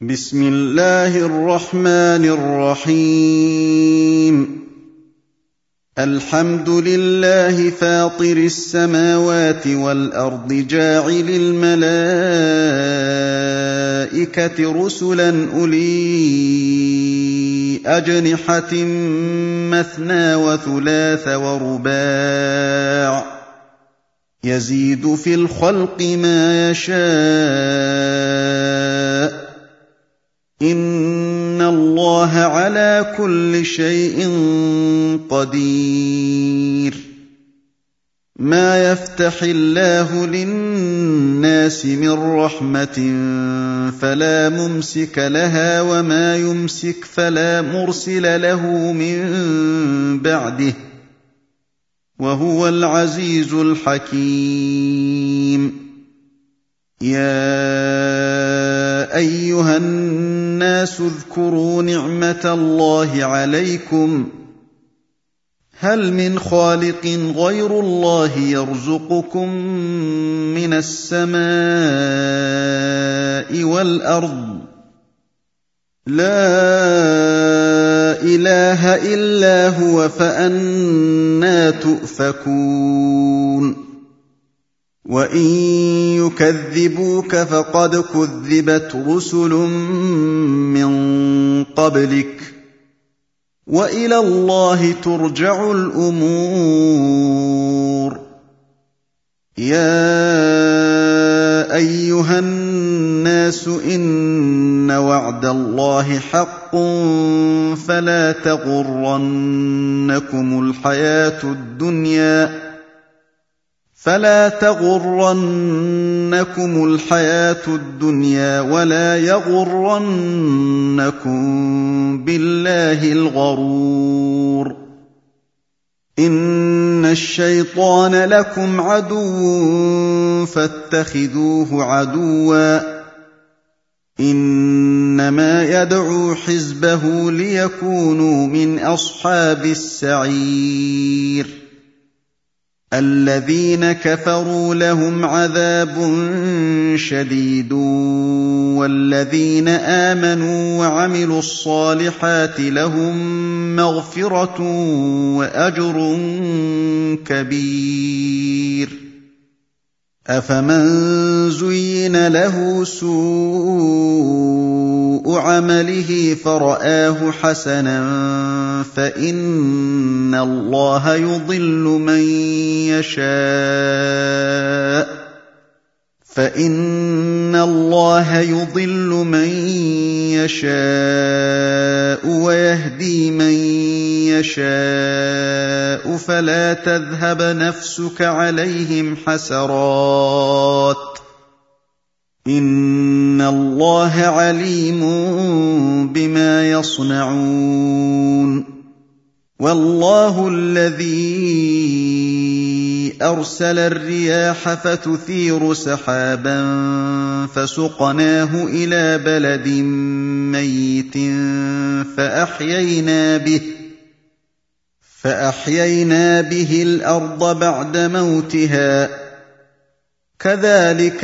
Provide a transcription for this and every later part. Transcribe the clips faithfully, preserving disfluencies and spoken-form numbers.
بسم الله الرحمن الرحيم الحمد لله فاطر السماوات والأرض جاعل الملائكة رسلا أولي أجنحة مثنى وثلاث ورباع يزيد في الخلق ما يشاء إن الله على كل شيء قدير ما يفتح الله للناس من رحمة فلا ممسك لها وما يمسك فلا مرسل له من بعده وهو العزيز الحكيم يا أيها الناس اذكروا نعمة الله عليكم هل من خالق غير الله يرزقكم من السماء والأرض لا إله إلا هو فأنى تؤفكون وإن يكذبوك فقد كذبت رسل من قبلك وإلى الله ترجع الأمور يا أيها الناس إن وعد الله حق فلا تغرنكم الحياة الدنيا فلا تغرنكم الحياة الدنيا ولا يغرنكم بالله الغرور إن الشيطان لكم عدو فاتخذوه عدوا إنما يدعو حزبه ليكونوا من أصحاب السعير الذين كفروا لهم عذاب شديد والذين آمنوا وعملوا الصالحات لهم مغفرة وأجر كبير أفمن زين له سوء عمله فرآه حسنا فإن الله يضل من يشاء فإن الله يضل من يشاء ويهدي من يشاء فلا تذهب نفسك عليهم حسرات إن الله عليم بما يصنعون والله الذي أرسل الرياح فتثير سحابا فسقناه إلى بلد ميت فأحيينا به فأحيينا به الأرض بعد موتها كذلك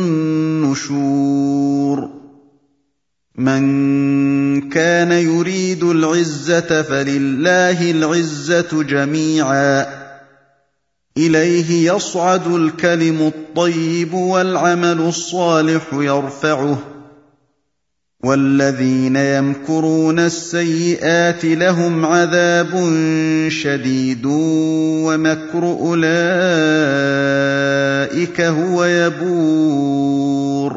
النشور من كان يريد العزة فلله العزة جميعا إليه يصعد الكلم الطيب والعمل الصالح يرفعه والذين يمكرون السيئات لهم عذاب شديد ومكر أولئك هو يبور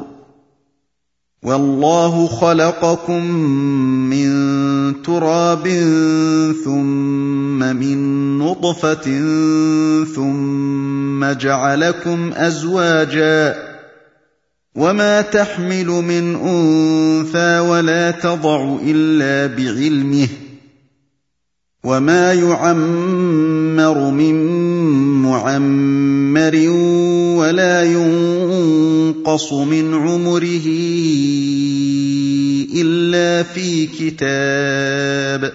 والله خلقكم من تراب ثم من نطفة ثم جعلكم أزواجا وما تحمل من أنثى ولا تضع إلا بعلمه وما يعمر من معمر ولا ينقص من عمره إلا في كتاب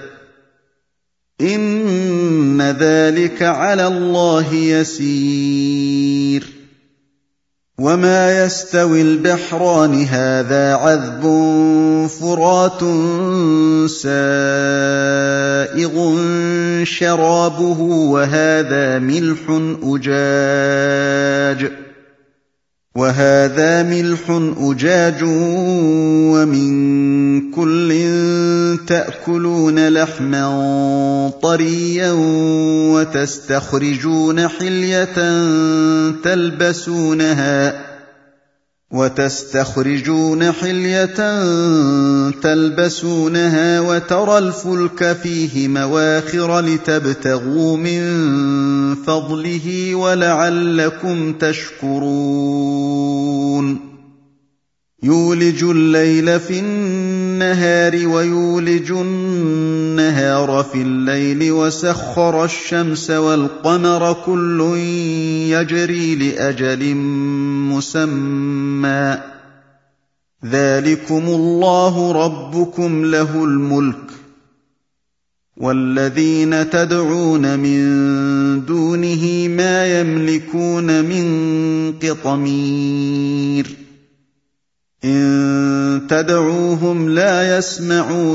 إن ذلك على الله يسير وما يستوي البحران هذا عذب فرات سائغ شرابه وهذا ملح أجاج وهذا ملح أجاج ومن كل تأكلون لحما طريا وتستخرجون حلية تلبسونها وتستخرجون حلية تلبسونها وترى الفلك فيه مواخر لتبتغوا من فضله ولعلكم تشكرون يولج الليل في النهار ويولج النهار في الليل وسخر الشمس والقمر كل يجري لأجل مسمى ذلكم الله ربكم له الملك والذين تدعون من دونه ما يملكون من قطمير إن تدعوهم لا يسمعوا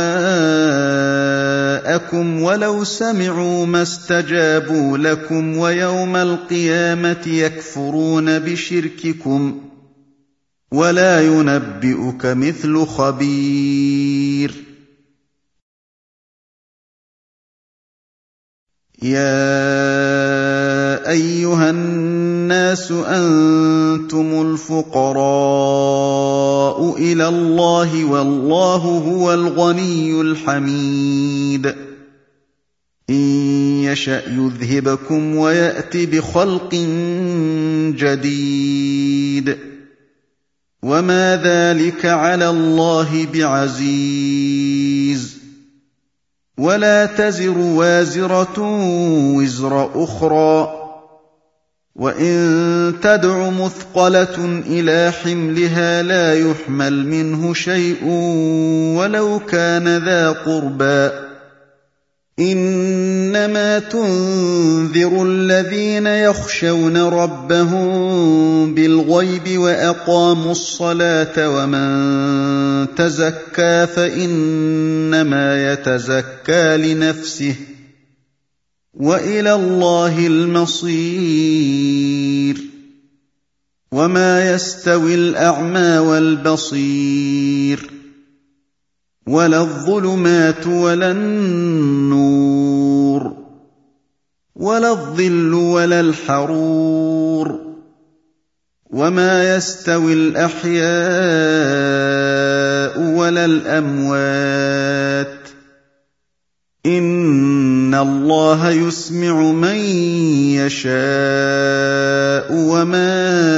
دعاءكم ولو سمعوا ما استجابوا لكم ويوم القيامة يكفرون بشرككم ولا ينبئك مثل خبير يا أيها الناس أنتم الفقراء إلى الله والله هو الغني الحميد إن يشأ يذهبكم ويأت بخلق جديد وما ذلك على الله بعزيز ولا تزر وازرة وزر أخرى وإن تدع مثقلة إلى حملها لا يحمل منه شيء ولو كان ذا قربى إنما تنذر الذين يخشون ربهم بالغيب وأقاموا الصلاة ومن تزكى فإنما يتزكى لنفسه وإلى الله المصير وما يستوي الأعمى والبصير ولا الظلمات ولا النور ولا الظل ولا الحرور وما يستوي الأحياء ولا الأموات إن الله يسمع من يشاء وما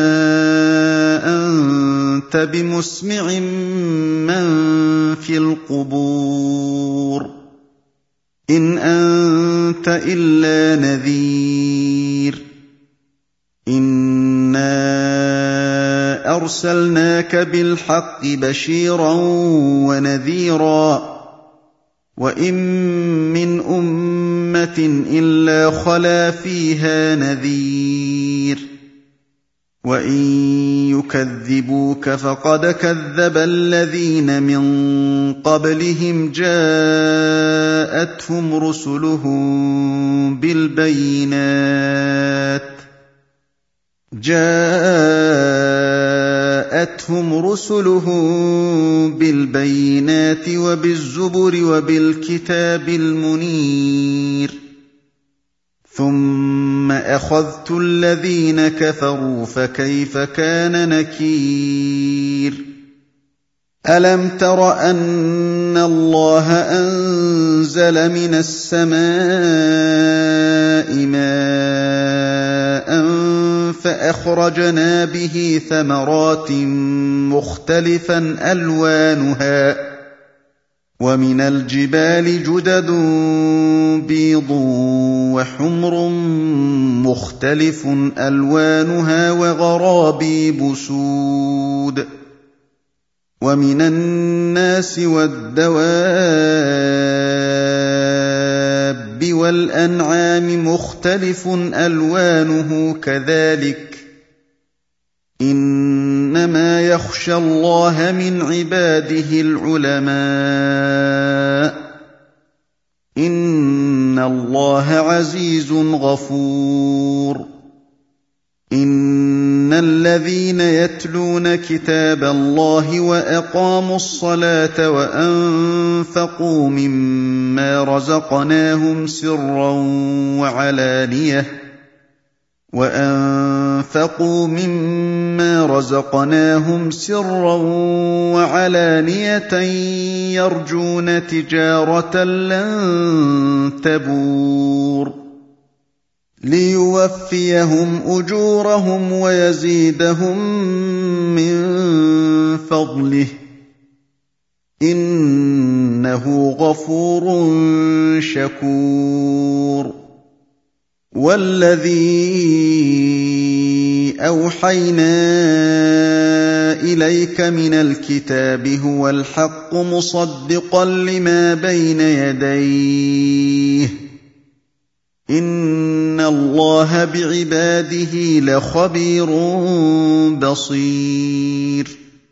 أنت بمسمع من في القبور إن أنت إلا نذير إنا أرسلناك بالحق بشيرا ونذيرا وإن من أمة إلا خلا فيها نذير وإن يكذبوك فقد كذب الذين من قبلهم جاءتهم رسلهم بالبينات جاءتهم رسلهم بالبينات وبالزبر وبالكتاب المنير ثم أخذت الذين كفروا فكيف كان نكير ألم تر أن الله أنزل من السماء ماء فأخرجنا به ثمرات مختلفا ألوانها ومن الجبال جدد بيض وحمر مختلف ألوانها وغرابيب سود ومن الناس والدواب والأنعام مختلف ألوانه كذلك إِنَّمَا يَخْشَى اللَّهَ مِنْ عِبَادِهِ الْعُلَمَاءُ إِنَّ اللَّهَ عَزِيزٌ غَفُورٌ إِنَّ الَّذِينَ يَتْلُونَ كِتَابَ اللَّهِ وَأَقَامُوا الصَّلَاةَ وَأَنفَقُوا مِمَّا رَزَقْنَاهُمْ سِرًّا وَعَلَانِيَةً وَأَنفَقُوا مِمَّا رَزَقْنَاهُمْ سِرًّا وَعَلَانِيَةً يَرْجُونَ تِجَارَةً لَّن تَبُورَ لِيُوَفِّيَهُمْ أُجُورَهُمْ وَيَزِيدَهُم مِّن فَضْلِهِ إِنَّهُ غَفُورٌ شَكُورٌ وَالَّذِي أَوْحَيْنَا إِلَيْكَ مِنَ الْكِتَابِ هُوَ الْحَقُّ مُصَدِّقًا لِّمَا بَيْنَ يَدَيْهِ إِنَّ اللَّهَ بِعِبَادِهِ لَخَبِيرٌ بَصِيرٌ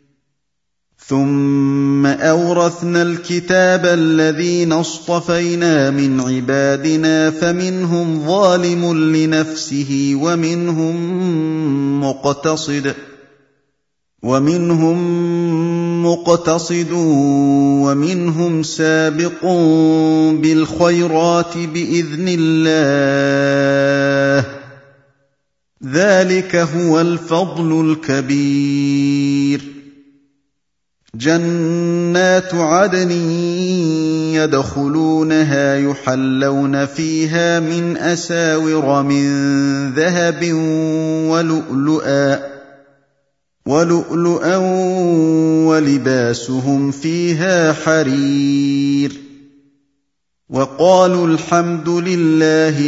ثُمَّ أَوْرَثْنَا الْكِتَابَ الَّذِينَ اصْطَفَيْنَا مِنْ عِبَادِنَا فَمِنْهُمْ ظَالِمٌ لِنَفْسِهِ وَمِنْهُمْ مُقْتَصِدٌ وَمِنْهُمْ مُقْتَصِدٌ وَمِنْهُمْ سَابِقٌ بِالْخَيْرَاتِ بِإِذْنِ اللَّهِ ذَلِكَ هُوَ الْفَضْلُ الْكَبِيرُ جَنَّاتُ عَدْنٍ يَدْخُلُونَهَا يُحَلَّوْنَ فِيهَا مِنْ أَسَاوِرَ مِنْ ذَهَبٍ وَلُؤْلُؤًا وَلُؤْلُؤًا وَلِبَاسُهُمْ فِيهَا حَرِيرٌ وَقَالُوا الْحَمْدُ لِلَّهِ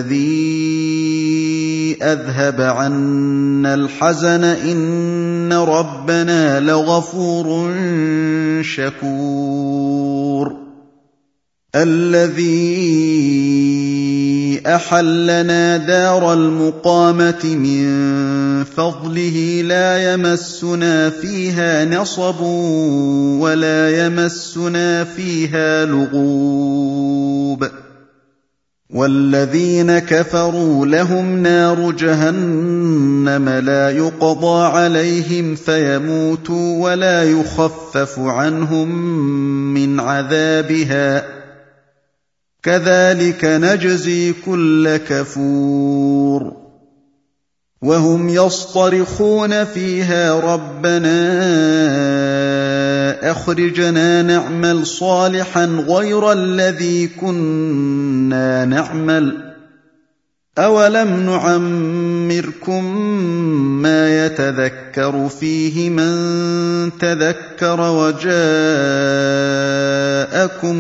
الَّذِي أَذْهَبَ عَنَّا الْحَزَنَ إِنَّ رَبَّنَا لَغَفُورٌ شَكُورٌ الَّذِي أَحَلَّنَا دَارَ الْمُقَامَةِ مِن فَضْلِهِ لَا يَمَسُّنَا فِيهَا نَصَبٌ وَلَا يَمَسُّنَا فِيهَا لُغُوبٌ وَالَّذِينَ كَفَرُوا لَهُمْ نَارُ جَهَنَّمَ لَا يُقْضَىٰ عَلَيْهِمْ فَيَمُوتُوا وَلَا يُخَفَّفُ عَنْهُم مِّنْ عَذَابِهَا ۚ كَذَٰلِكَ نَجْزِي كُلَّ كَفُورٍ وَهُمْ يَصْطَرِخُونَ فِيهَا رَبَّنَا أَخْرِجْنَا نَعْمَلْ صَالِحًا غَيْرَ الَّذِي كُنَّا نَعْمَلُ ۚ أَوَلَمْ نُعَمِّرْكُم مَّا يَتَذَكَّرُ فِيهِ مَن تَذَكَّرَ وَجَاءَكُمُ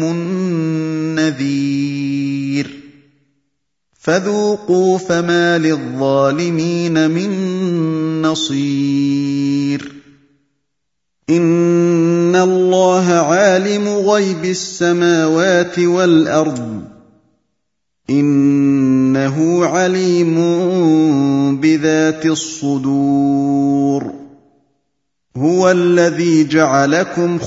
النَّذِيرُ ۖ فَذُوقُوا فَمَا لِلظَّالِمِينَ مِن نَّصِيرٍ إِنَّ اللَّهَ عَالِمُ غَيْبِ السَّمَاوَاتِ وَالْأَرْضِ إِنَّهُ عَلِيمٌ بِذَاتِ الصُّدُورِ هُوَ الَّذِي جَعَلَكُمْ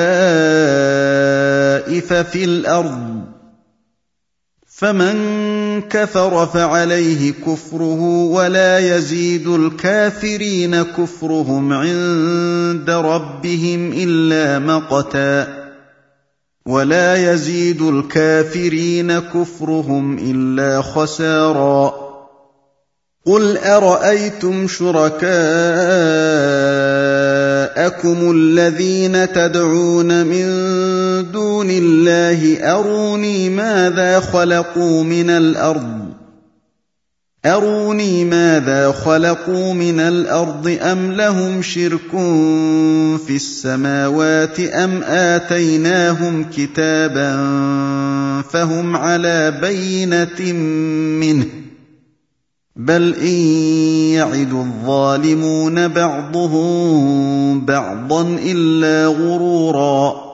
خَلَائِفَ فِي الْأَرْضِ فَمَن كَفَرَ فَعَلَيْهِ كُفْرُهُ وَلَا يَزِيدُ الْكَافِرِينَ كُفْرُهُمْ عِندَ رَبِّهِمْ إِلَّا مَقْتًا وَلَا يَزِيدُ الْكَافِرِينَ كُفْرُهُمْ إِلَّا خَسَارًا قُلْ أَرَأَيْتُمْ شُرَكَاءَكُمُ الَّذِينَ تَدْعُونَ مِن دُونِ اللَّهِ أَرُونِي مَاذَا خَلَقُوا مِنَ الْأَرْضِ أَرُونِي مَاذَا خَلَقُوا مِنَ الْأَرْضِ أَمْ لَهُمْ شِرْكٌ فِي السَّمَاوَاتِ أَمْ آتَيْنَاهُمْ كِتَابًا فَهُمْ عَلَىٰ بَيِّنَةٍ مِّنْهُ ۚ بَلْ إِن يَعِدُ الظَّالِمُونَ بَعْضُهُم بَعْضًا إِلَّا غُرُورًا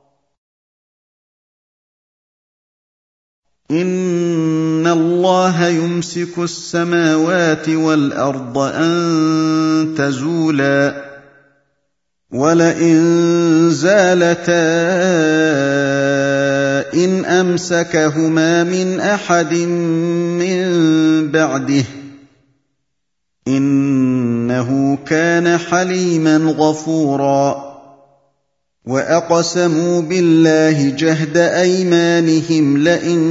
إِنَّ اللَّهَ يُمْسِكُ السَّمَاوَاتِ وَالْأَرْضَ أَن تَزُولَا وَلَئِن زَالَتَا إِنْ أَمْسَكَهُمَا مِنْ أَحَدٍ مِّن بَعْدِهِ ۚ إِنَّهُ كَانَ حَلِيمًا غَفُورًا. وَأَقْسَمُوا بِاللَّهِ جَهْدَ أَيْمَانِهِمْ لَئِن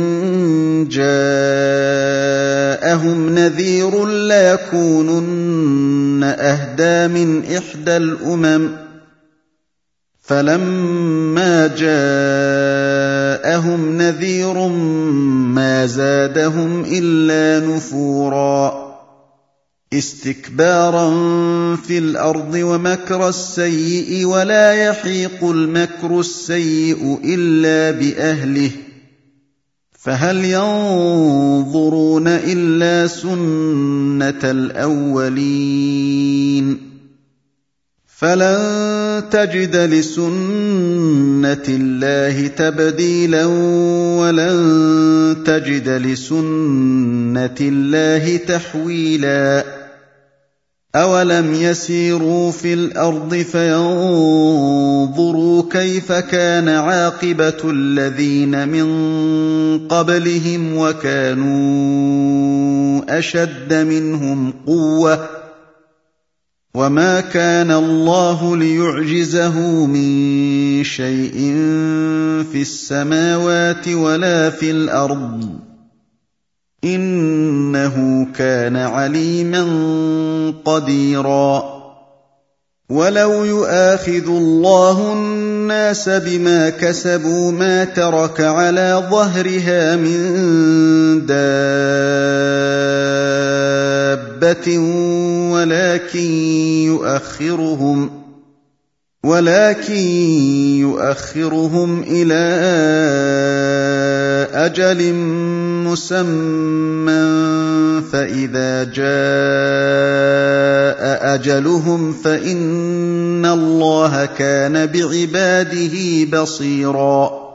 جَاءَهُمْ نَذِيرٌ لَّيَكُونُنَّ أَهْدَىٰ مِنْ إِحْدَى الْأُمَمِ ۖ فَلَمَّا جَاءَهُمْ نَذِيرٌ مَّا زَادَهُمْ إِلَّا نُفُورًا. اسْتِكْبَارًا فِي الْأَرْضِ وَمَكْرَ السَّيِّئِ ۚ وَلَا يَحِيقُ الْمَكْرُ السَّيِّئُ إِلَّا بِأَهْلِهِ ۚ فَهَلْ يَنظُرُونَ إِلَّا سُنَّتَ الْأَوَّلِينَ ۚ فَلَن تَجِدَ لِسُنَّةِ اللَّهِ تَبْدِيلًا وَلَن تَجِدَ لِسُنَّةِ اللَّهِ تَحْوِيلًا. أَوَلَمْ يَسِيرُوا فِي الْأَرْضِ فَيَنظُرُوا كَيْفَ كَانَ عَاقِبَةُ الَّذِينَ مِن قَبْلِهِمْ وَكَانُوا أَشَدَّ مِنْهُمْ قُوَّةً ۚ وَمَا كَانَ اللَّهُ لِيُعْجِزَهُ مِن شَيْءٍ فِي السَّمَاوَاتِ وَلَا فِي الْأَرْضِ ۚ إِنَّهُ كَانَ عَلِيمًا قَدِيرًا. وَلَوْ يُؤَاخِذُ اللَّهُ النَّاسَ بِمَا كَسَبُوا مَا تَرَكَ عَلَىٰ ظَهْرِهَا مِن دَابَّةٍ وَلَٰكِن يُؤَخِّرُهُمْ وَلَٰكِن يُؤَخِّرُهُمْ إِلَىٰ أَجَلٍ مُّسَمًّى ۖ فَإِذَا جَاءَ أَجَلُهُمْ فَإِنَّ اللَّهَ كَانَ بِعِبَادِهِ بَصِيرًا.